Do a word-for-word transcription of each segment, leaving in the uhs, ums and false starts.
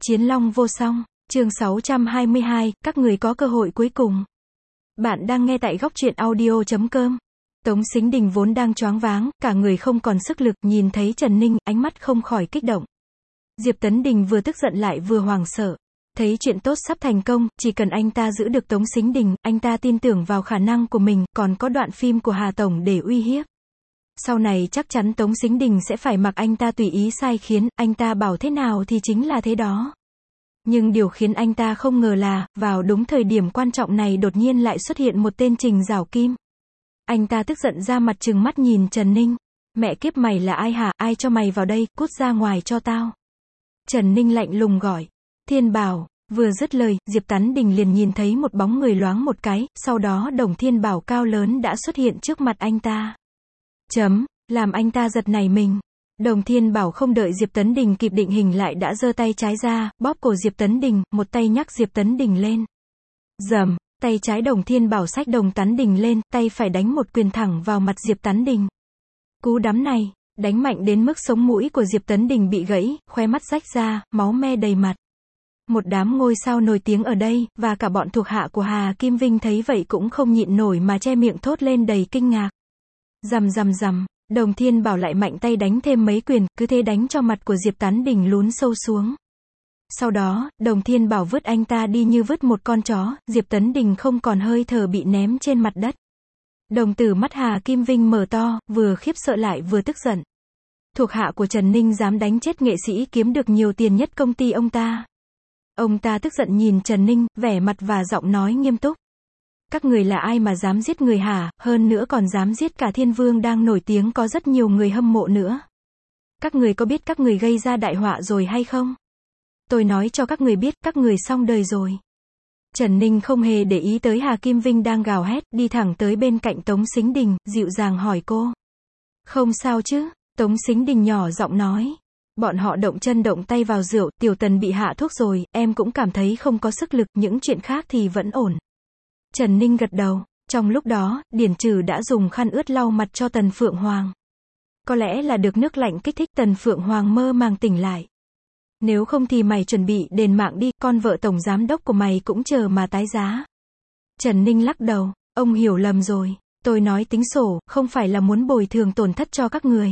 Chiến long vô song, chương sáu trăm hai mươi hai, các người có cơ hội cuối cùng. Bạn đang nghe tại góc truyện audio chấm com. Tống Sính Đình vốn đang choáng váng, cả người không còn sức lực, nhìn thấy Trần Ninh, ánh mắt không khỏi kích động. Diệp Tấn Đình vừa tức giận lại vừa hoảng sợ. Thấy chuyện tốt sắp thành công, chỉ cần anh ta giữ được Tống Sính Đình, anh ta tin tưởng vào khả năng của mình, còn có đoạn phim của Hà Tổng để uy hiếp. Sau này chắc chắn Tống Sính Đình sẽ phải mặc anh ta tùy ý sai khiến, anh ta bảo thế nào thì chính là thế đó. Nhưng điều khiến anh ta không ngờ là, vào đúng thời điểm quan trọng này đột nhiên lại xuất hiện một tên Trình Giảo Kim. Anh ta tức giận ra mặt trừng mắt nhìn Trần Ninh. Mẹ kiếp, mày là ai hả, ai cho mày vào đây, cút ra ngoài cho tao. Trần Ninh lạnh lùng gọi. Thiên Bảo. Vừa dứt lời, Diệp Tấn Đình liền nhìn thấy một bóng người loáng một cái, sau đó Đồng Thiên Bảo cao lớn đã xuất hiện trước mặt anh ta. Chấm, làm anh ta giật nảy mình. Đồng Thiên Bảo không đợi Diệp Tấn Đình kịp định hình lại đã giơ tay trái ra, bóp cổ Diệp Tấn Đình, một tay nhắc Diệp Tấn Đình lên. Dầm, tay trái Đồng Thiên Bảo xách Đồng Tấn Đình lên, tay phải đánh một quyền thẳng vào mặt Diệp Tấn Đình. Cú đấm này, đánh mạnh đến mức sống mũi của Diệp Tấn Đình bị gãy, khóe mắt rách ra, máu me đầy mặt. Một đám ngôi sao nổi tiếng ở đây, và cả bọn thuộc hạ của Hà Kim Vinh thấy vậy cũng không nhịn nổi mà che miệng thốt lên đầy kinh ngạc. Rầm rầm rầm, Đồng Thiên Bảo lại mạnh tay đánh thêm mấy quyền, cứ thế đánh cho mặt của Diệp Tấn Đình lún sâu xuống. Sau đó, Đồng Thiên Bảo vứt anh ta đi như vứt một con chó, Diệp Tấn Đình không còn hơi thở bị ném trên mặt đất. Đồng tử mắt Hà Kim Vinh mở to, vừa khiếp sợ lại vừa tức giận. Thuộc hạ của Trần Ninh dám đánh chết nghệ sĩ kiếm được nhiều tiền nhất công ty ông ta. Ông ta tức giận nhìn Trần Ninh, vẻ mặt và giọng nói nghiêm túc. Các người là ai mà dám giết người hả, hơn nữa còn dám giết cả Thiên Vương đang nổi tiếng có rất nhiều người hâm mộ nữa. Các người có biết các người gây ra đại họa rồi hay không? Tôi nói cho các người biết, các người xong đời rồi. Trần Ninh không hề để ý tới Hà Kim Vinh đang gào hét, đi thẳng tới bên cạnh Tống Sính Đình, dịu dàng hỏi cô. Không sao chứ? Tống Sính Đình nhỏ giọng nói. Bọn họ động chân động tay vào rượu, Tiểu Tần bị hạ thuốc rồi, em cũng cảm thấy không có sức lực, những chuyện khác thì vẫn ổn. Trần Ninh gật đầu. Trong lúc đó, Điển Trừ đã dùng khăn ướt lau mặt cho Tần Phượng Hoàng. Có lẽ là được nước lạnh kích thích, Tần Phượng Hoàng mơ màng tỉnh lại. Nếu không thì mày chuẩn bị đền mạng đi, con vợ tổng giám đốc của mày cũng chờ mà tái giá. Trần Ninh lắc đầu. Ông hiểu lầm rồi. Tôi nói tính sổ, không phải là muốn bồi thường tổn thất cho các người.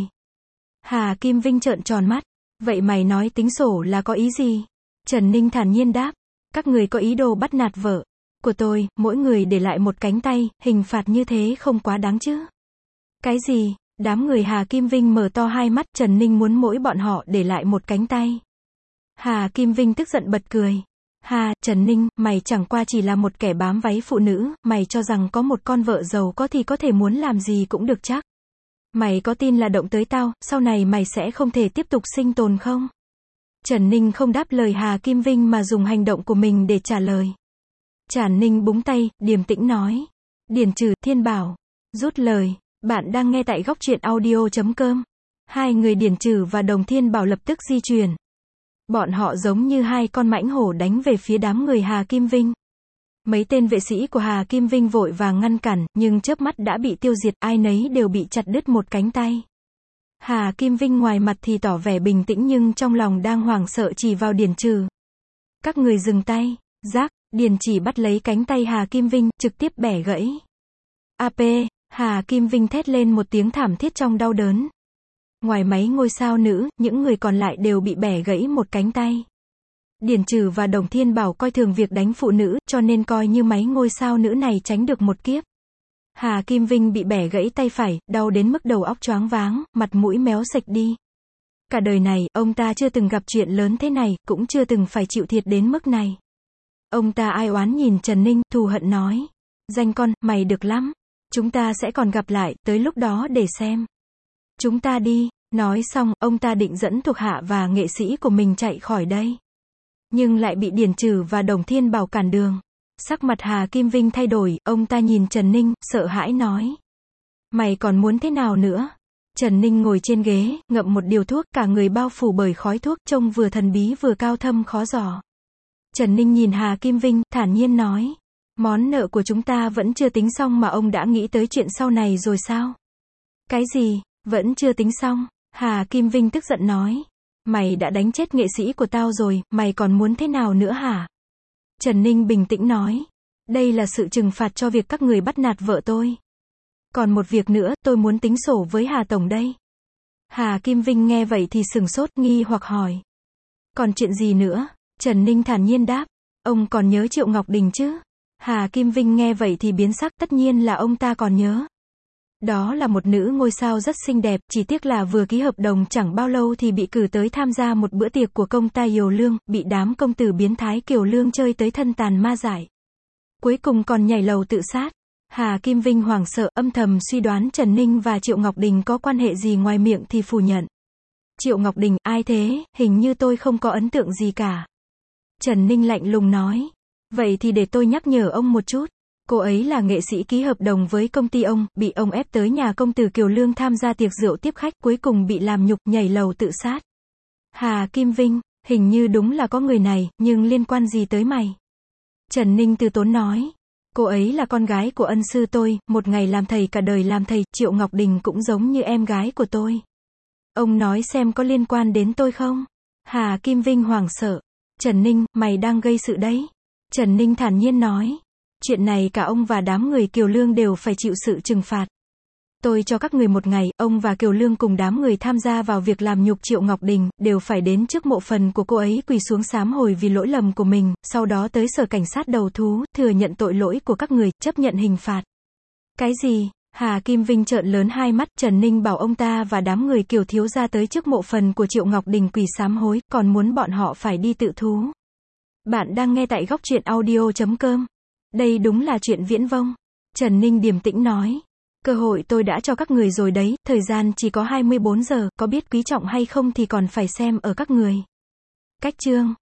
Hà Kim Vinh trợn tròn mắt. Vậy mày nói tính sổ là có ý gì? Trần Ninh thản nhiên đáp. Các người có ý đồ bắt nạt vợ của tôi, mỗi người để lại một cánh tay, hình phạt như thế không quá đáng chứ? Cái gì? Đám người Hà Kim Vinh mở to hai mắt, Trần Ninh muốn mỗi bọn họ để lại một cánh tay. Hà Kim Vinh tức giận bật cười. Hà, Trần Ninh, mày chẳng qua chỉ là một kẻ bám váy phụ nữ, mày cho rằng có một con vợ giàu có thì có thể muốn làm gì cũng được chắc. Mày có tin là động tới tao, sau này mày sẽ không thể tiếp tục sinh tồn không? Trần Ninh không đáp lời Hà Kim Vinh mà dùng hành động của mình để trả lời. Trần Ninh búng tay, điềm tĩnh nói. Điển Trừ, Thiên Bảo. Rút lời. Bạn đang nghe tại góc truyện audio chấm com. Hai người Điển Trừ và Đồng Thiên Bảo lập tức di chuyển. Bọn họ giống như hai con mãnh hổ đánh về phía đám người Hà Kim Vinh. Mấy tên vệ sĩ của Hà Kim Vinh vội vàng ngăn cản, nhưng chớp mắt đã bị tiêu diệt, ai nấy đều bị chặt đứt một cánh tay. Hà Kim Vinh ngoài mặt thì tỏ vẻ bình tĩnh nhưng trong lòng đang hoảng sợ chỉ vào Điển Trừ. Các người dừng tay. Rác, Điền Chỉ bắt lấy cánh tay Hà Kim Vinh, trực tiếp bẻ gãy. a pê, Hà Kim Vinh thét lên một tiếng thảm thiết trong đau đớn. Ngoài mấy ngôi sao nữ, những người còn lại đều bị bẻ gãy một cánh tay. Điển Trừ và Đồng Thiên Bảo coi thường việc đánh phụ nữ, cho nên coi như mấy ngôi sao nữ này tránh được một kiếp. Hà Kim Vinh bị bẻ gãy tay phải, đau đến mức đầu óc choáng váng, mặt mũi méo sạch đi. Cả đời này, ông ta chưa từng gặp chuyện lớn thế này, cũng chưa từng phải chịu thiệt đến mức này. Ông ta ai oán nhìn Trần Ninh, thù hận nói. Danh con, mày được lắm. Chúng ta sẽ còn gặp lại, tới lúc đó để xem. Chúng ta đi. Nói xong, ông ta định dẫn thuộc hạ và nghệ sĩ của mình chạy khỏi đây. Nhưng lại bị Điển Trừ và Đồng Thiên Bảo cản đường. Sắc mặt Hà Kim Vinh thay đổi, ông ta nhìn Trần Ninh, sợ hãi nói. Mày còn muốn thế nào nữa? Trần Ninh ngồi trên ghế, ngậm một điếu thuốc, cả người bao phủ bởi khói thuốc, trông vừa thần bí vừa cao thâm khó dò. Trần Ninh nhìn Hà Kim Vinh, thản nhiên nói. Món nợ của chúng ta vẫn chưa tính xong mà ông đã nghĩ tới chuyện sau này rồi sao? Cái gì? Vẫn chưa tính xong? Hà Kim Vinh tức giận nói. Mày đã đánh chết nghệ sĩ của tao rồi, mày còn muốn thế nào nữa hả? Trần Ninh bình tĩnh nói. Đây là sự trừng phạt cho việc các người bắt nạt vợ tôi. Còn một việc nữa, tôi muốn tính sổ với Hà Tổng đây. Hà Kim Vinh nghe vậy thì sửng sốt, nghi hoặc hỏi. Còn chuyện gì nữa? Trần Ninh thản nhiên đáp. Ông còn nhớ Triệu Ngọc Đình chứ? Hà Kim Vinh nghe vậy thì biến sắc, tất nhiên là ông ta còn nhớ. Đó là một nữ ngôi sao rất xinh đẹp, chỉ tiếc là vừa ký hợp đồng chẳng bao lâu thì bị cử tới tham gia một bữa tiệc của công ty Kiều Lương, bị đám công tử biến thái Kiều Lương chơi tới thân tàn ma dại. Cuối cùng còn nhảy lầu tự sát. Hà Kim Vinh hoảng sợ, âm thầm suy đoán Trần Ninh và Triệu Ngọc Đình có quan hệ gì, ngoài miệng thì phủ nhận. Triệu Ngọc Đình, ai thế, hình như tôi không có ấn tượng gì cả. Trần Ninh lạnh lùng nói. Vậy thì để tôi nhắc nhở ông một chút. Cô ấy là nghệ sĩ ký hợp đồng với công ty ông, bị ông ép tới nhà công tử Kiều Lương tham gia tiệc rượu tiếp khách, cuối cùng bị làm nhục, nhảy lầu tự sát. Hà Kim Vinh, hình như đúng là có người này, nhưng liên quan gì tới mày? Trần Ninh từ tốn nói. Cô ấy là con gái của ân sư tôi, một ngày làm thầy cả đời làm thầy, Triệu Ngọc Đình cũng giống như em gái của tôi. Ông nói xem có liên quan đến tôi không? Hà Kim Vinh hoảng sợ. Trần Ninh, mày đang gây sự đấy. Trần Ninh thản nhiên nói. Chuyện này cả ông và đám người Kiều Lương đều phải chịu sự trừng phạt. Tôi cho các người một ngày, ông và Kiều Lương cùng đám người tham gia vào việc làm nhục Triệu Ngọc Đình, đều phải đến trước mộ phần của cô ấy quỳ xuống sám hối vì lỗi lầm của mình, sau đó tới sở cảnh sát đầu thú, thừa nhận tội lỗi của các người, chấp nhận hình phạt. Cái gì? Hà Kim Vinh trợn lớn hai mắt, Trần Ninh bảo ông ta và đám người Kiều thiếu gia tới trước mộ phần của Triệu Ngọc Đình quỳ sám hối, còn muốn bọn họ phải đi tự thú. Bạn đang nghe tại góc truyện audio chấm com. Đây đúng là chuyện viễn vông. Trần Ninh điềm tĩnh nói. Cơ hội tôi đã cho các người rồi đấy, thời gian chỉ có hai mươi bốn giờ, có biết quý trọng hay không thì còn phải xem ở các người. Cách chương